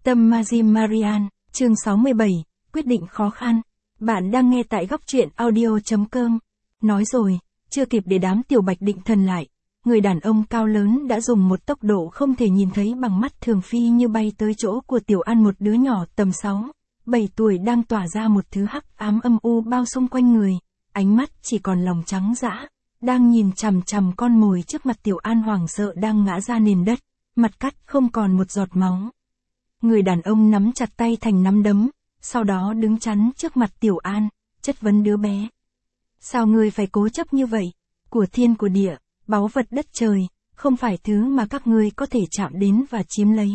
Tâm Majim Marian, chương 67, quyết định khó khăn. Bạn đang nghe tại góc truyện audio.com. Nói rồi, chưa kịp để đám Tiểu Bạch định thần lại, người đàn ông cao lớn đã dùng một tốc độ không thể nhìn thấy bằng mắt thường phi như bay tới chỗ của Tiểu An, một đứa nhỏ tầm 6, 7 tuổi đang tỏa ra một thứ hắc ám âm u bao xung quanh người, ánh mắt chỉ còn lòng trắng dã, đang nhìn chằm chằm con mồi trước mặt. Tiểu An hoảng sợ đang ngã ra nền đất, mặt cắt không còn một giọt máu. Người đàn ông nắm chặt tay thành nắm đấm, sau đó đứng chắn trước mặt Tiểu An, chất vấn đứa bé. Sao ngươi phải cố chấp như vậy? Của thiên của địa, báu vật đất trời, không phải thứ mà các ngươi có thể chạm đến và chiếm lấy.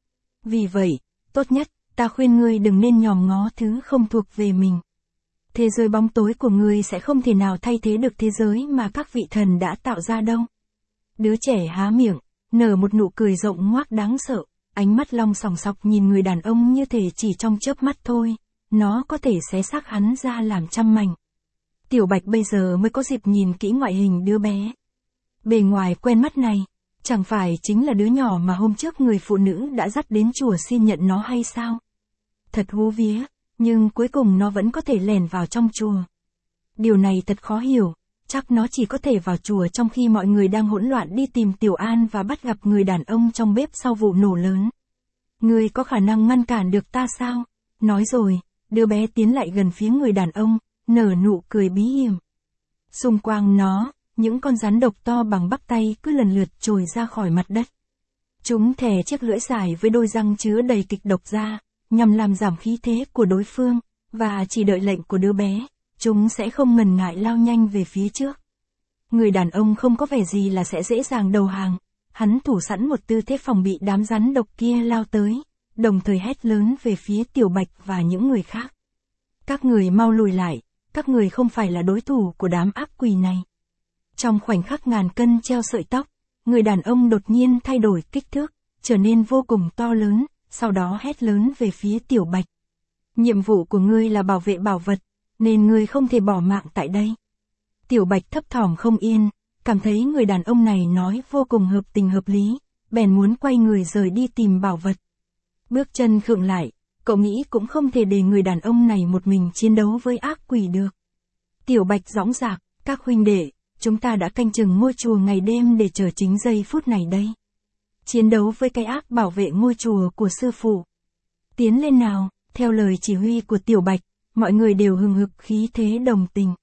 Vì vậy, tốt nhất, ta khuyên ngươi đừng nên nhòm ngó thứ không thuộc về mình. Thế giới bóng tối của ngươi sẽ không thể nào thay thế được thế giới mà các vị thần đã tạo ra đâu. Đứa trẻ há miệng, nở một nụ cười rộng ngoác đáng sợ, ánh mắt long sòng sọc nhìn người đàn ông như thể chỉ trong chớp mắt thôi, nó có thể xé xác hắn ra làm trăm mảnh. Tiểu Bạch bây giờ mới có dịp nhìn kỹ ngoại hình đứa bé. Bề ngoài quen mắt này, chẳng phải chính là đứa nhỏ mà hôm trước người phụ nữ đã dắt đến chùa xin nhận nó hay sao? Thật hú vía, nhưng cuối cùng nó vẫn có thể lẻn vào trong chùa. Điều này thật khó hiểu, chắc nó chỉ có thể vào chùa trong khi mọi người đang hỗn loạn đi tìm Tiểu An và bắt gặp người đàn ông trong bếp sau vụ nổ lớn. Ngươi có khả năng ngăn cản được ta sao? Nói rồi, đứa bé tiến lại gần phía người đàn ông, nở nụ cười bí hiểm. Xung quanh nó, những con rắn độc to bằng bắp tay cứ lần lượt trồi ra khỏi mặt đất. Chúng thè chiếc lưỡi dài với đôi răng chứa đầy kịch độc ra, nhằm làm giảm khí thế của đối phương, và chỉ đợi lệnh của đứa bé, chúng sẽ không ngần ngại lao nhanh về phía trước. Người đàn ông không có vẻ gì là sẽ dễ dàng đầu hàng, hắn thủ sẵn một tư thế phòng bị đám rắn độc kia lao tới, đồng thời hét lớn về phía Tiểu Bạch và những người khác. Các người mau lùi lại, các người không phải là đối thủ của đám ác quỷ này. Trong khoảnh khắc ngàn cân treo sợi tóc, người đàn ông đột nhiên thay đổi kích thước, trở nên vô cùng to lớn, sau đó hét lớn về phía Tiểu Bạch. Nhiệm vụ của ngươi là bảo vệ bảo vật, nên ngươi không thể bỏ mạng tại đây. Tiểu Bạch thấp thỏm không yên, cảm thấy người đàn ông này nói vô cùng hợp tình hợp lý, bèn muốn quay người rời đi tìm bảo vật. Bước chân khựng lại, cậu nghĩ cũng không thể để người đàn ông này một mình chiến đấu với ác quỷ được. Tiểu Bạch dõng dạc, các huynh đệ, chúng ta đã canh chừng ngôi chùa ngày đêm để chờ chính giây phút này đây. Chiến đấu với cái ác bảo vệ ngôi chùa của sư phụ. Tiến lên nào, theo lời chỉ huy của Tiểu Bạch, mọi người đều hừng hực khí thế đồng tình.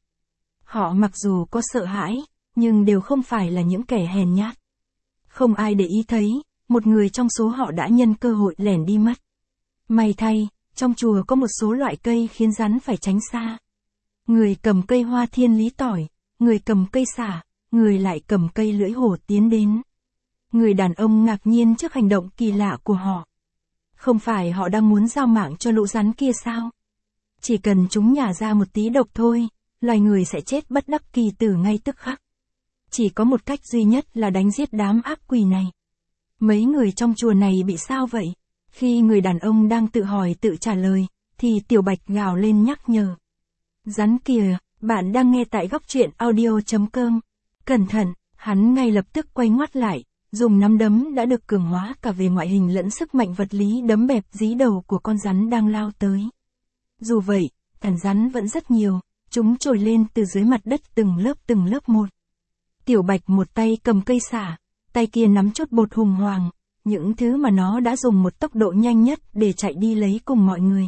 Họ mặc dù có sợ hãi, nhưng đều không phải là những kẻ hèn nhát. Không ai để ý thấy, một người trong số họ đã nhân cơ hội lẻn đi mất. May thay, trong chùa có một số loại cây khiến rắn phải tránh xa. Người cầm cây hoa thiên lý tỏi, người cầm cây xả, người lại cầm cây lưỡi hổ tiến đến. Người đàn ông ngạc nhiên trước hành động kỳ lạ của họ. Không phải họ đang muốn giao mạng cho lũ rắn kia sao? Chỉ cần chúng nhả ra một tí độc thôi, loài người sẽ chết bất đắc kỳ tử ngay tức khắc. Chỉ có một cách duy nhất là đánh giết đám ác quỷ này. Mấy người trong chùa này bị sao vậy? Khi người đàn ông đang tự hỏi tự trả lời, thì Tiểu Bạch gào lên nhắc nhở. Rắn kìa, bạn đang nghe tại góc truyện audio.com. Cẩn thận, hắn ngay lập tức quay ngoắt lại, dùng nắm đấm đã được cường hóa cả về ngoại hình lẫn sức mạnh vật lý đấm bẹp dí đầu của con rắn đang lao tới. Dù vậy, đàn rắn vẫn rất nhiều, chúng trồi lên từ dưới mặt đất từng lớp một. Tiểu Bạch một tay cầm cây xả, tay kia nắm chốt bột hùng hoàng, những thứ mà nó đã dùng một tốc độ nhanh nhất để chạy đi lấy cùng mọi người.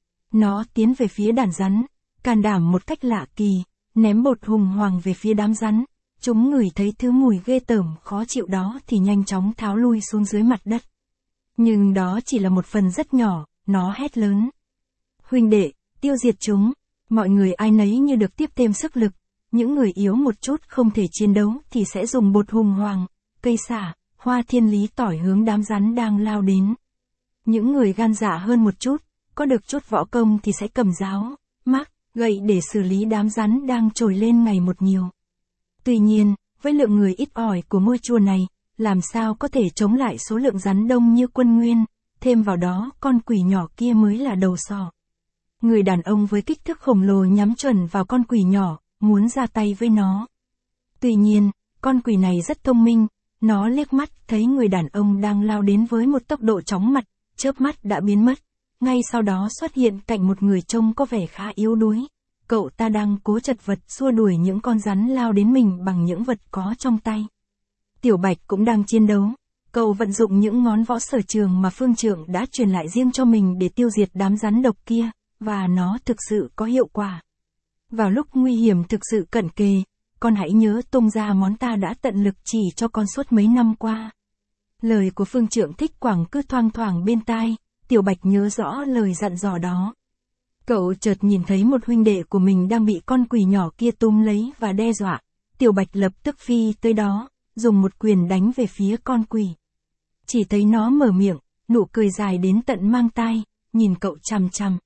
Nó tiến về phía đàn rắn, can đảm một cách lạ kỳ, ném bột hùng hoàng về phía đám rắn. Chúng ngửi thấy thứ mùi ghê tởm khó chịu đó thì nhanh chóng tháo lui xuống dưới mặt đất. Nhưng đó chỉ là một phần rất nhỏ, nó hét lớn. Huynh đệ, tiêu diệt chúng. Mọi người ai nấy như được tiếp thêm sức lực. Những người yếu một chút không thể chiến đấu thì sẽ dùng bột hùng hoàng, cây xả, hoa thiên lý tỏi hướng đám rắn đang lao đến. Những người gan dạ hơn một chút, có được chút võ công thì sẽ cầm giáo, mác, gậy để xử lý đám rắn đang trồi lên ngày một nhiều. Tuy nhiên, với lượng người ít ỏi của ngôi chùa này, làm sao có thể chống lại số lượng rắn đông như quân nguyên, thêm vào đó con quỷ nhỏ kia mới là đầu sỏ. Người đàn ông với kích thước khổng lồ nhắm chuẩn vào con quỷ nhỏ, muốn ra tay với nó. Tuy nhiên, con quỷ này rất thông minh, nó liếc mắt thấy người đàn ông đang lao đến với một tốc độ chóng mặt, chớp mắt đã biến mất, ngay sau đó xuất hiện cạnh một người trông có vẻ khá yếu đuối. Cậu ta đang cố chật vật xua đuổi những con rắn lao đến mình bằng những vật có trong tay. Tiểu Bạch cũng đang chiến đấu. Cậu vận dụng những ngón võ sở trường mà phương trượng đã truyền lại riêng cho mình để tiêu diệt đám rắn độc kia, và nó thực sự có hiệu quả. Vào lúc nguy hiểm thực sự cận kề, con hãy nhớ tung ra món ta đã tận lực chỉ cho con suốt mấy năm qua. Lời của phương trượng Thích Quảng cứ thoang thoảng bên tai, Tiểu Bạch nhớ rõ lời dặn dò đó. Cậu chợt nhìn thấy một huynh đệ của mình đang bị con quỷ nhỏ kia túm lấy và đe dọa. Tiểu Bạch lập tức phi tới đó, dùng một quyền đánh về phía con quỷ. Chỉ thấy nó mở miệng, nụ cười dài đến tận mang tai, nhìn cậu chằm chằm.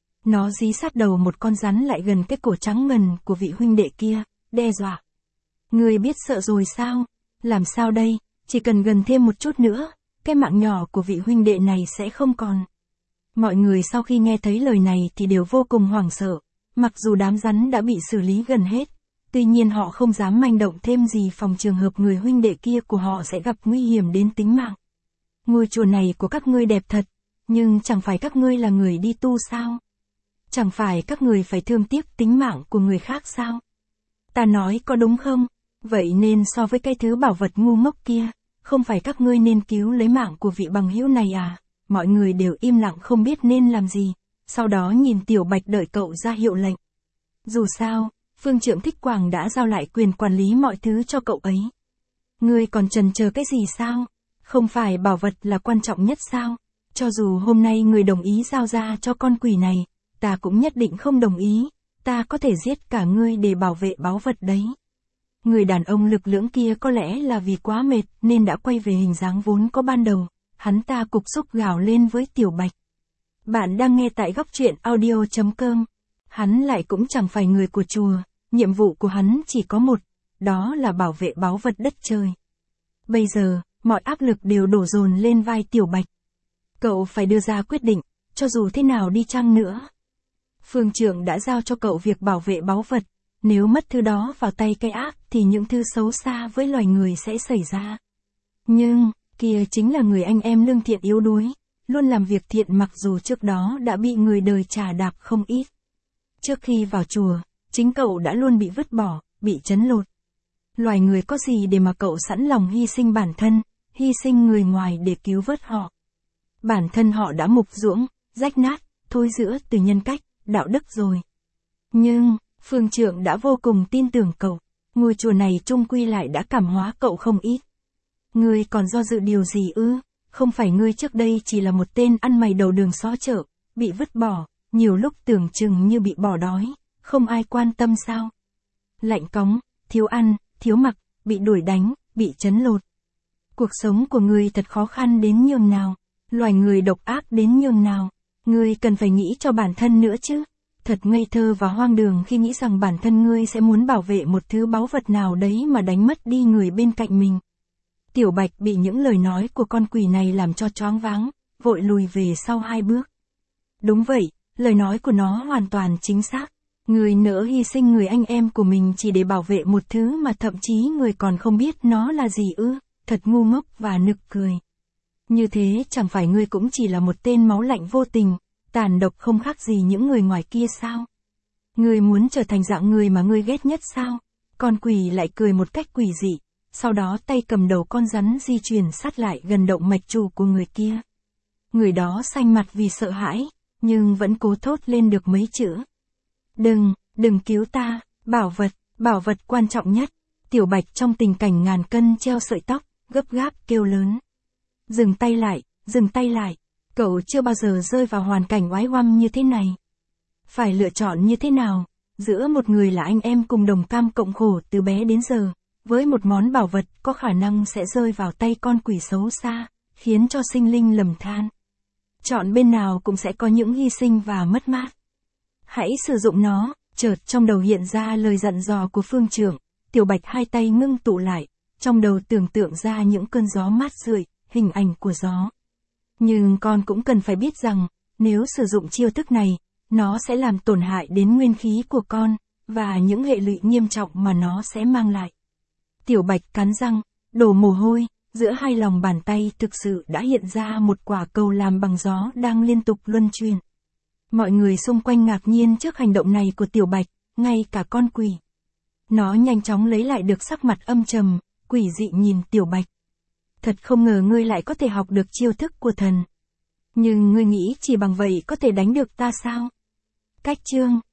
Nó dí sát đầu một con rắn lại gần cái cổ trắng ngần của vị huynh đệ kia, đe dọa. Ngươi biết sợ rồi sao? Làm sao đây? Chỉ cần gần thêm một chút nữa, cái mạng nhỏ của vị huynh đệ này sẽ không còn. Mọi người sau khi nghe thấy lời này thì đều vô cùng hoảng sợ, mặc dù đám rắn đã bị xử lý gần hết, tuy nhiên họ không dám manh động thêm gì phòng trường hợp người huynh đệ kia của họ sẽ gặp nguy hiểm đến tính mạng. Ngôi chùa này của các ngươi đẹp thật, nhưng chẳng phải các ngươi là người đi tu sao? Chẳng phải các người phải thương tiếc tính mạng của người khác sao? Ta nói có đúng không? Vậy nên so với cái thứ bảo vật ngu ngốc kia, không phải các ngươi nên cứu lấy mạng của vị bằng hữu này à? Mọi người đều im lặng không biết nên làm gì, sau đó nhìn Tiểu Bạch đợi cậu ra hiệu lệnh. Dù sao, phương trượng Thích Quảng đã giao lại quyền quản lý mọi thứ cho cậu ấy. Ngươi còn chần chờ cái gì sao? Không phải bảo vật là quan trọng nhất sao? Cho dù hôm nay người đồng ý giao ra cho con quỷ này, ta cũng nhất định không đồng ý, ta có thể giết cả ngươi để bảo vệ báu vật đấy. Người đàn ông lực lưỡng kia có lẽ là vì quá mệt nên đã quay về hình dáng vốn có ban đầu, hắn ta cục xúc gào lên với Tiểu Bạch. Bạn đang nghe tại góc truyện audio.com. Hắn lại cũng chẳng phải người của chùa, nhiệm vụ của hắn chỉ có một, đó là bảo vệ báu vật đất trời. Bây giờ, mọi áp lực đều đổ dồn lên vai Tiểu Bạch. Cậu phải đưa ra quyết định, cho dù thế nào đi chăng nữa. Phương trượng đã giao cho cậu việc bảo vệ báu vật, nếu mất thứ đó vào tay cái ác thì những thứ xấu xa với loài người sẽ xảy ra. Nhưng, kia chính là người anh em lương thiện yếu đuối, luôn làm việc thiện mặc dù trước đó đã bị người đời trà đạp không ít. Trước khi vào chùa, chính cậu đã luôn bị vứt bỏ, bị trấn lột. Loài người có gì để mà cậu sẵn lòng hy sinh bản thân, hy sinh người ngoài để cứu vớt họ. Bản thân họ đã mục ruỗng, rách nát, thối rữa từ nhân cách, đạo đức rồi. Nhưng, phương trượng đã vô cùng tin tưởng cậu, ngôi chùa này chung quy lại đã cảm hóa cậu không ít. Ngươi còn do dự điều gì ư? Không phải ngươi trước đây chỉ là một tên ăn mày đầu đường xó chợ, bị vứt bỏ, nhiều lúc tưởng chừng như bị bỏ đói, không ai quan tâm sao? Lạnh cóng, thiếu ăn, thiếu mặc, bị đuổi đánh, bị trấn lột. Cuộc sống của ngươi thật khó khăn đến nhường nào, loài người độc ác đến nhường nào, ngươi cần phải nghĩ cho bản thân nữa chứ. Thật ngây thơ và hoang đường khi nghĩ rằng bản thân ngươi sẽ muốn bảo vệ một thứ báu vật nào đấy mà đánh mất đi người bên cạnh mình. Tiểu Bạch bị những lời nói của con quỷ này làm cho choáng váng, vội lùi về sau 2 bước. Đúng vậy, lời nói của nó hoàn toàn chính xác. Người nỡ hy sinh người anh em của mình chỉ để bảo vệ một thứ mà thậm chí người còn không biết nó là gì ư, thật ngu ngốc và nực cười. Như thế chẳng phải ngươi cũng chỉ là một tên máu lạnh vô tình, tàn độc không khác gì những người ngoài kia sao? Ngươi muốn trở thành dạng người mà ngươi ghét nhất sao? Con quỷ lại cười một cách quỷ dị, sau đó tay cầm đầu con rắn di chuyển sát lại gần động mạch chủ của người kia. Người đó xanh mặt vì sợ hãi, nhưng vẫn cố thốt lên được mấy chữ. Đừng cứu ta, bảo vật quan trọng nhất. Tiểu Bạch trong tình cảnh ngàn cân treo sợi tóc, gấp gáp kêu lớn. Dừng tay lại, cậu chưa bao giờ rơi vào hoàn cảnh oái oăm như thế này. Phải lựa chọn như thế nào, giữa một người là anh em cùng đồng cam cộng khổ từ bé đến giờ, với một món bảo vật có khả năng sẽ rơi vào tay con quỷ xấu xa, khiến cho sinh linh lầm than. Chọn bên nào cũng sẽ có những hy sinh và mất mát. Hãy sử dụng nó, chợt trong đầu hiện ra lời dặn dò của phương trượng, Tiểu Bạch hai tay ngưng tụ lại, trong đầu tưởng tượng ra những cơn gió mát rượi, hình ảnh của gió. Nhưng con cũng cần phải biết rằng, nếu sử dụng chiêu thức này, nó sẽ làm tổn hại đến nguyên khí của con, và những hệ lụy nghiêm trọng mà nó sẽ mang lại. Tiểu Bạch cắn răng, đổ mồ hôi, Giữa hai lòng bàn tay thực sự đã hiện ra một quả cầu làm bằng gió đang liên tục luân chuyển. Mọi người xung quanh ngạc nhiên trước hành động này của Tiểu Bạch, ngay cả con quỷ. Nó nhanh chóng lấy lại được sắc mặt âm trầm, quỷ dị nhìn Tiểu Bạch. Thật không ngờ ngươi lại có thể học được chiêu thức của thần. Nhưng ngươi nghĩ chỉ bằng vậy có thể đánh được ta sao? Cách chương